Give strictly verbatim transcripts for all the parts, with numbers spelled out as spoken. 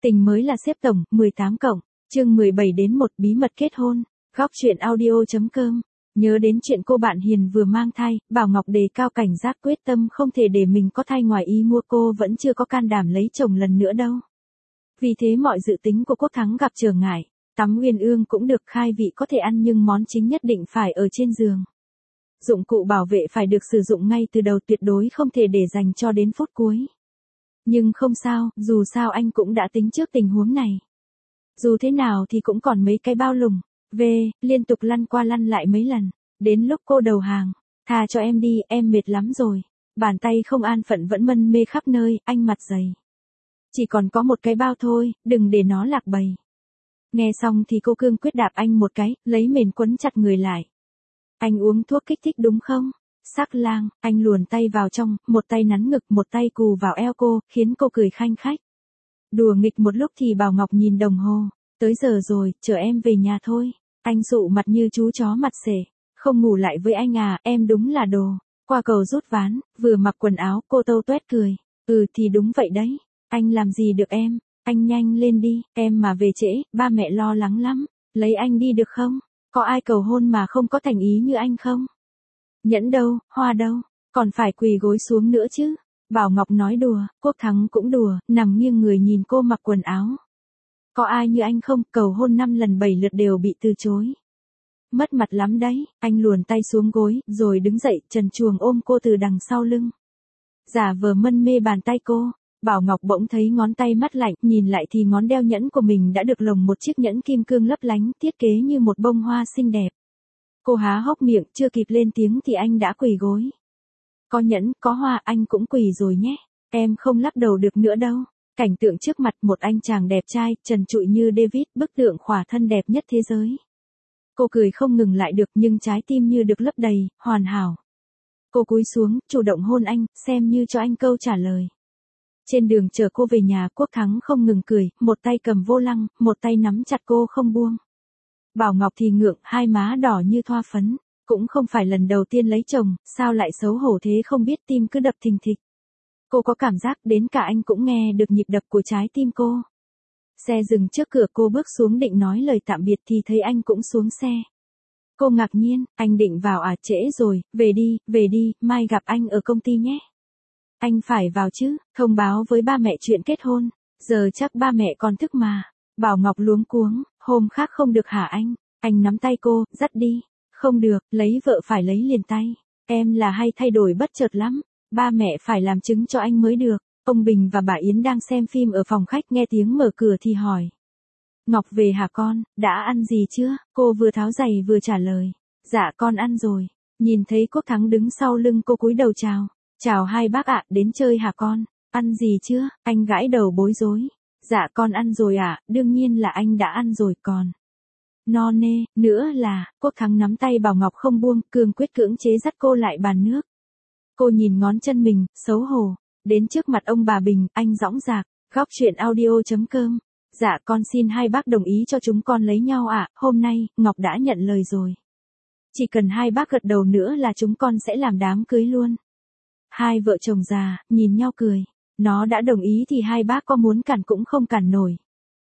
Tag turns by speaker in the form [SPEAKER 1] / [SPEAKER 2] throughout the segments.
[SPEAKER 1] Tình mới là xếp tổng, mười tám cộng, chương mười bảy đến một bí mật kết hôn, góc truyện audio.com. Nhớ đến chuyện cô bạn Hiền vừa mang thai, Bảo Ngọc đề cao cảnh giác quyết tâm không thể để mình có thai ngoài ý mua, cô vẫn chưa có can đảm lấy chồng lần nữa đâu. Vì thế mọi dự tính của Quốc Thắng gặp trở ngại, tắm uyên ương cũng được, khai vị có thể ăn nhưng món chính nhất định phải ở trên giường. Dụng cụ bảo vệ phải được sử dụng ngay từ đầu, tuyệt đối không thể để dành cho đến phút cuối. Nhưng không sao, dù sao anh cũng đã tính trước tình huống này. Dù thế nào thì cũng còn mấy cái bao lùng, về, liên tục lăn qua lăn lại mấy lần. Đến lúc cô đầu hàng, tha cho em đi, em mệt lắm rồi. Bàn tay không an phận vẫn mân mê khắp nơi, anh mặt dày. Chỉ còn có một cái bao thôi, đừng để nó lạc bầy. Nghe xong thì cô cương quyết đạp anh một cái, lấy mền quấn chặt người lại. Anh uống thuốc kích thích đúng không? Sắc lang, anh luồn tay vào trong, một tay nắn ngực, một tay cù vào eo cô, khiến cô cười khanh khách. Đùa nghịch một lúc thì Bảo Ngọc nhìn đồng hồ, tới giờ rồi, chờ em về nhà thôi. Anh sụ mặt như chú chó mặt xể, không ngủ lại với anh à, em đúng là đồ. Qua cầu rút ván, vừa mặc quần áo, cô tâu tuét cười. Ừ thì đúng vậy đấy, anh làm gì được em, anh nhanh lên đi, em mà về trễ, ba mẹ lo lắng lắm. Lấy anh đi được không? Có ai cầu hôn mà không có thành ý như anh không? Nhẫn đâu, hoa đâu, còn phải quỳ gối xuống nữa chứ. Bảo Ngọc nói đùa, Quốc Thắng cũng đùa, nằm nghiêng người nhìn cô mặc quần áo. Có ai như anh không, cầu hôn năm lần bảy lượt đều bị từ chối. Mất mặt lắm đấy, anh luồn tay xuống gối, rồi đứng dậy, trần truồng ôm cô từ đằng sau lưng. Giả vờ mân mê bàn tay cô, Bảo Ngọc bỗng thấy ngón tay mát lạnh, nhìn lại thì ngón đeo nhẫn của mình đã được lồng một chiếc nhẫn kim cương lấp lánh, thiết kế như một bông hoa xinh đẹp. Cô há hốc miệng, chưa kịp lên tiếng thì anh đã quỳ gối. Có nhẫn, có hoa, anh cũng quỳ rồi nhé. Em không lắc đầu được nữa đâu. Cảnh tượng trước mặt, một anh chàng đẹp trai, trần trụi như David, bức tượng khỏa thân đẹp nhất thế giới. Cô cười không ngừng lại được, nhưng trái tim như được lấp đầy, hoàn hảo. Cô cúi xuống, chủ động hôn anh, xem như cho anh câu trả lời. Trên đường chờ cô về nhà, Quốc Thắng không ngừng cười, một tay cầm vô lăng, một tay nắm chặt cô không buông. Bảo Ngọc thì ngượng, hai má đỏ như thoa phấn. Cũng không phải lần đầu tiên lấy chồng, sao lại xấu hổ thế không biết, tim cứ đập thình thịch. Cô có cảm giác đến cả anh cũng nghe được nhịp đập của trái tim cô. Xe dừng trước cửa, cô bước xuống định nói lời tạm biệt thì thấy anh cũng xuống xe. Cô ngạc nhiên, anh định vào à, trễ rồi, về đi, về đi, mai gặp anh ở công ty nhé. Anh phải vào chứ, thông báo với ba mẹ chuyện kết hôn, giờ chắc ba mẹ còn thức mà. Bảo Ngọc luống cuống, hôm khác không được hả anh? Anh nắm tay cô, dắt đi. Không được, lấy vợ phải lấy liền tay. Em là hay thay đổi bất chợt lắm. Ba mẹ phải làm chứng cho anh mới được. Ông Bình và bà Yến đang xem phim ở phòng khách, nghe tiếng mở cửa thì hỏi. Ngọc về hả con, đã ăn gì chưa? Cô vừa tháo giày vừa trả lời. Dạ con ăn rồi. Nhìn thấy Quốc Thắng đứng sau lưng cô, cúi đầu chào. Chào hai bác ạ, đến chơi hả con? Ăn gì chưa? Anh gãi đầu bối rối. Dạ con ăn rồi ạ, đương nhiên là anh đã ăn rồi còn. No nê, nữa là, Quốc Thắng nắm tay Bảo Ngọc không buông, cương quyết cưỡng chế dắt cô lại bàn nước. Cô nhìn ngón chân mình, xấu hổ. Đến trước mặt ông bà Bình, anh dõng dạc, góc truyện audio.com. Dạ con xin hai bác đồng ý cho chúng con lấy nhau ạ, hôm nay, Ngọc đã nhận lời rồi. Chỉ cần hai bác gật đầu nữa là chúng con sẽ làm đám cưới luôn. Hai vợ chồng già, nhìn nhau cười. Nó đã đồng ý thì hai bác có muốn cản cũng không cản nổi.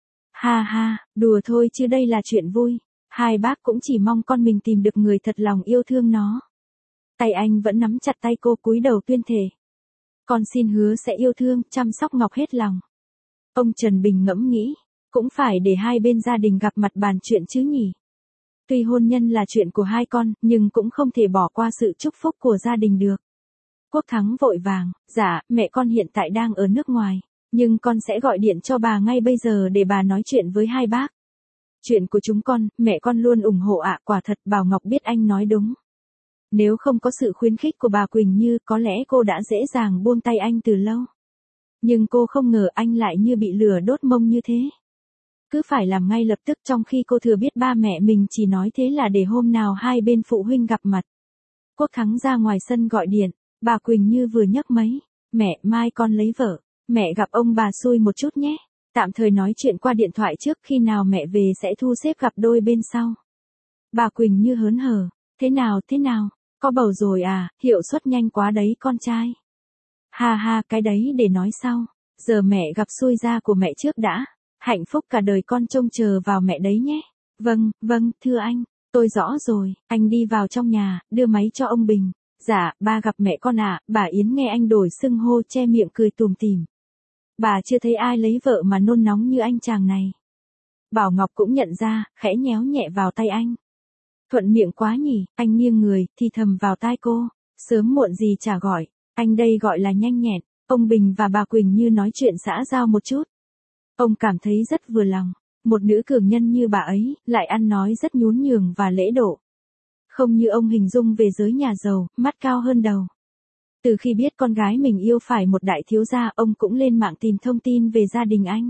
[SPEAKER 1] Ha ha, đùa thôi chứ đây là chuyện vui. Hai bác cũng chỉ mong con mình tìm được người thật lòng yêu thương nó. Tay anh vẫn nắm chặt tay cô, cúi đầu tuyên thề. Con xin hứa sẽ yêu thương, chăm sóc Ngọc hết lòng. Ông Trần Bình ngẫm nghĩ, cũng phải để hai bên gia đình gặp mặt bàn chuyện chứ nhỉ. Tuy hôn nhân là chuyện của hai con, nhưng cũng không thể bỏ qua sự chúc phúc của gia đình được. Quốc Thắng vội vàng, dạ, mẹ con hiện tại đang ở nước ngoài. Nhưng con sẽ gọi điện cho bà ngay bây giờ để bà nói chuyện với hai bác. Chuyện của chúng con, mẹ con luôn ủng hộ ạ, quả thật. Bảo Ngọc biết anh nói đúng. Nếu không có sự khuyến khích của bà Quỳnh Như, có lẽ cô đã dễ dàng buông tay anh từ lâu. Nhưng cô không ngờ anh lại như bị lửa đốt mông như thế. Cứ phải làm ngay lập tức, trong khi cô thừa biết ba mẹ mình chỉ nói thế là để hôm nào hai bên phụ huynh gặp mặt. Quốc Thắng ra ngoài sân gọi điện, bà Quỳnh Như vừa nhấc máy. Mẹ, mai con lấy vợ. Mẹ gặp ông bà xui một chút nhé. Tạm thời nói chuyện qua điện thoại trước, khi nào mẹ về sẽ thu xếp gặp đôi bên sau. Bà Quỳnh Như hớn hở. Thế nào, thế nào? Có bầu rồi à, hiệu suất nhanh quá đấy con trai. Ha ha, cái đấy để nói sau. Giờ mẹ gặp xui ra của mẹ trước đã. Hạnh phúc cả đời con trông chờ vào mẹ đấy nhé. Vâng, vâng, thưa anh. Tôi rõ rồi, anh đi vào trong nhà, đưa máy cho ông Bình. Dạ, ba gặp mẹ con ạ. Bà Yến nghe anh đổi xưng hô che miệng cười tủm tỉm. Bà chưa thấy ai lấy vợ mà nôn nóng như anh chàng này. Bảo Ngọc cũng nhận ra, khẽ nhéo nhẹ vào tay anh. Thuận miệng quá nhỉ, anh nghiêng người, thì thầm vào tai cô. Sớm muộn gì chả gọi, anh đây gọi là nhanh nhẹn. Ông Bình và bà Quỳnh như nói chuyện xã giao một chút. Ông cảm thấy rất vừa lòng. Một nữ cường nhân như bà ấy, lại ăn nói rất nhún nhường và lễ độ. Không như ông hình dung về giới nhà giàu, mắt cao hơn đầu. Từ khi biết con gái mình yêu phải một đại thiếu gia, ông cũng lên mạng tìm thông tin về gia đình anh.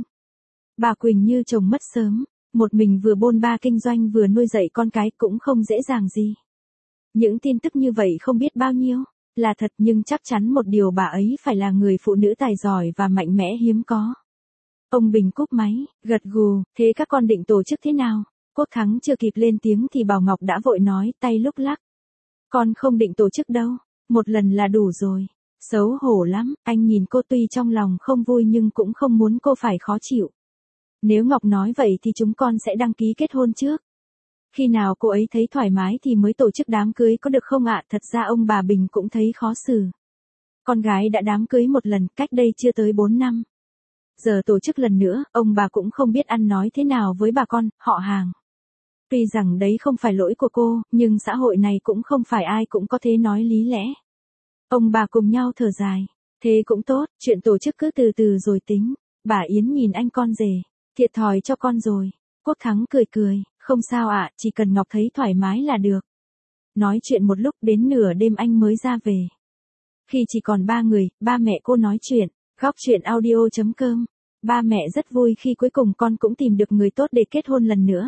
[SPEAKER 1] Bà Quỳnh như chồng mất sớm, một mình vừa bôn ba kinh doanh vừa nuôi dạy con cái cũng không dễ dàng gì. Những tin tức như vậy không biết bao nhiêu, là thật nhưng chắc chắn một điều bà ấy phải là người phụ nữ tài giỏi và mạnh mẽ hiếm có. Ông Bình cúp máy, gật gù, thế các con định tổ chức thế nào? Quốc Thắng chưa kịp lên tiếng thì Bảo Ngọc đã vội nói, tay lúc lắc. Con không định tổ chức đâu, một lần là đủ rồi. Xấu hổ lắm, anh nhìn cô tuy trong lòng không vui nhưng cũng không muốn cô phải khó chịu. Nếu Ngọc nói vậy thì chúng con sẽ đăng ký kết hôn trước. Khi nào cô ấy thấy thoải mái thì mới tổ chức đám cưới có được không ạ? Thật ra ông bà Bình cũng thấy khó xử. Con gái đã đám cưới một lần cách đây chưa tới bốn năm. Giờ tổ chức lần nữa, ông bà cũng không biết ăn nói thế nào với bà con, họ hàng. Tuy rằng đấy không phải lỗi của cô, nhưng xã hội này cũng không phải ai cũng có thể nói lý lẽ. Ông bà cùng nhau thở dài. Thế cũng tốt, chuyện tổ chức cứ từ từ rồi tính. Bà Yến nhìn anh con rể. Thiệt thòi cho con rồi. Quốc Thắng cười cười. Không sao ạ, chỉ cần Ngọc thấy thoải mái là được. Nói chuyện một lúc đến nửa đêm anh mới ra về. Khi chỉ còn ba người, ba mẹ cô nói chuyện. Góc chuyện audio chấm com. Ba mẹ rất vui khi cuối cùng con cũng tìm được người tốt để kết hôn lần nữa.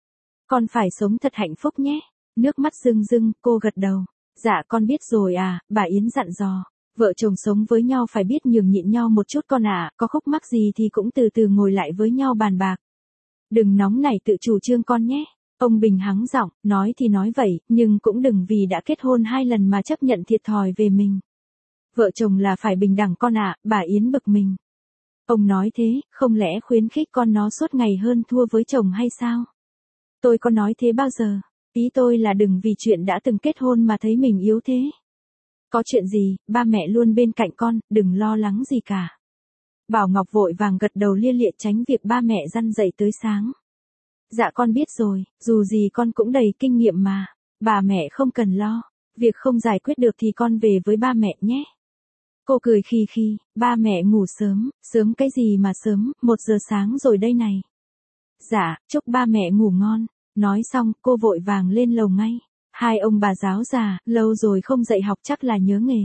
[SPEAKER 1] Con phải sống thật hạnh phúc nhé. Nước mắt rưng rưng, cô gật đầu. Dạ con biết rồi à, bà Yến dặn dò. Vợ chồng sống với nhau phải biết nhường nhịn nhau một chút con ạ, à, có khúc mắc gì thì cũng từ từ ngồi lại với nhau bàn bạc. Đừng nóng nảy tự chủ trương con nhé. Ông Bình hắng giọng, nói thì nói vậy, nhưng cũng đừng vì đã kết hôn hai lần mà chấp nhận thiệt thòi về mình. Vợ chồng là phải bình đẳng con ạ, à, bà Yến bực mình. Ông nói thế, không lẽ khuyến khích con nó suốt ngày hơn thua với chồng hay sao? Tôi có nói thế bao giờ? Ý tôi là đừng vì chuyện đã từng kết hôn mà thấy mình yếu thế. Có chuyện gì, ba mẹ luôn bên cạnh con, đừng lo lắng gì cả. Bảo Ngọc vội vàng gật đầu lia lịa tránh việc ba mẹ răn dậy tới sáng. Dạ con biết rồi, dù gì con cũng đầy kinh nghiệm mà. Bà mẹ không cần lo. Việc không giải quyết được thì con về với ba mẹ nhé. Cô cười khi khi, ba mẹ ngủ sớm, sớm cái gì mà sớm, một giờ sáng rồi đây này. Dạ, chúc ba mẹ ngủ ngon. Nói xong, cô vội vàng lên lầu ngay. Hai ông bà giáo già, lâu rồi không dạy học chắc là nhớ nghề.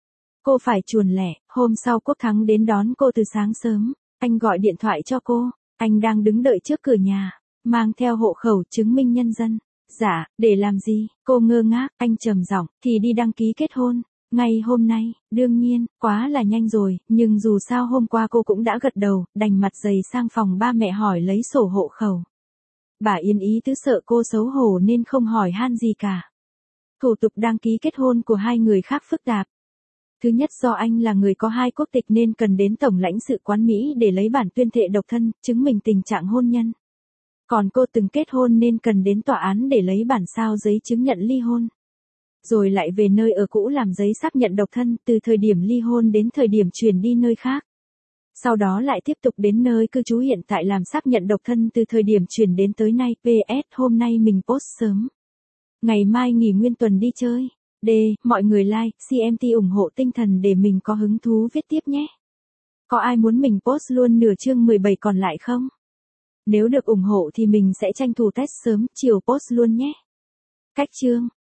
[SPEAKER 1] Cô phải chuồn lẻ, hôm sau Quốc Thắng đến đón cô từ sáng sớm. Anh gọi điện thoại cho cô, anh đang đứng đợi trước cửa nhà, mang theo hộ khẩu chứng minh nhân dân. Dạ, để làm gì? Cô ngơ ngác, anh trầm giọng, thì đi đăng ký kết hôn. Ngay hôm nay, đương nhiên, quá là nhanh rồi, nhưng dù sao hôm qua cô cũng đã gật đầu, đành mặt dày sang phòng ba mẹ hỏi lấy sổ hộ khẩu. Bà Yên ý tứ sợ cô xấu hổ nên không hỏi han gì cả. Thủ tục đăng ký kết hôn của hai người khác phức tạp. Thứ nhất do anh là người có hai quốc tịch nên cần đến Tổng lãnh sự quán Mỹ để lấy bản tuyên thệ độc thân, chứng minh tình trạng hôn nhân. Còn cô từng kết hôn nên cần đến tòa án để lấy bản sao giấy chứng nhận ly hôn. Rồi lại về nơi ở cũ làm giấy xác nhận độc thân từ thời điểm ly hôn đến thời điểm chuyển đi nơi khác. Sau đó lại tiếp tục đến nơi cư trú hiện tại làm xác nhận độc thân từ thời điểm chuyển đến tới nay. pê ét hôm nay mình post sớm. Ngày mai nghỉ nguyên tuần đi chơi. D. Mọi người like, xê em tê ủng hộ tinh thần để mình có hứng thú viết tiếp nhé. Có ai muốn mình post luôn nửa chương mười bảy còn lại không? Nếu được ủng hộ thì mình sẽ tranh thủ test sớm, chiều post luôn nhé. Cách chương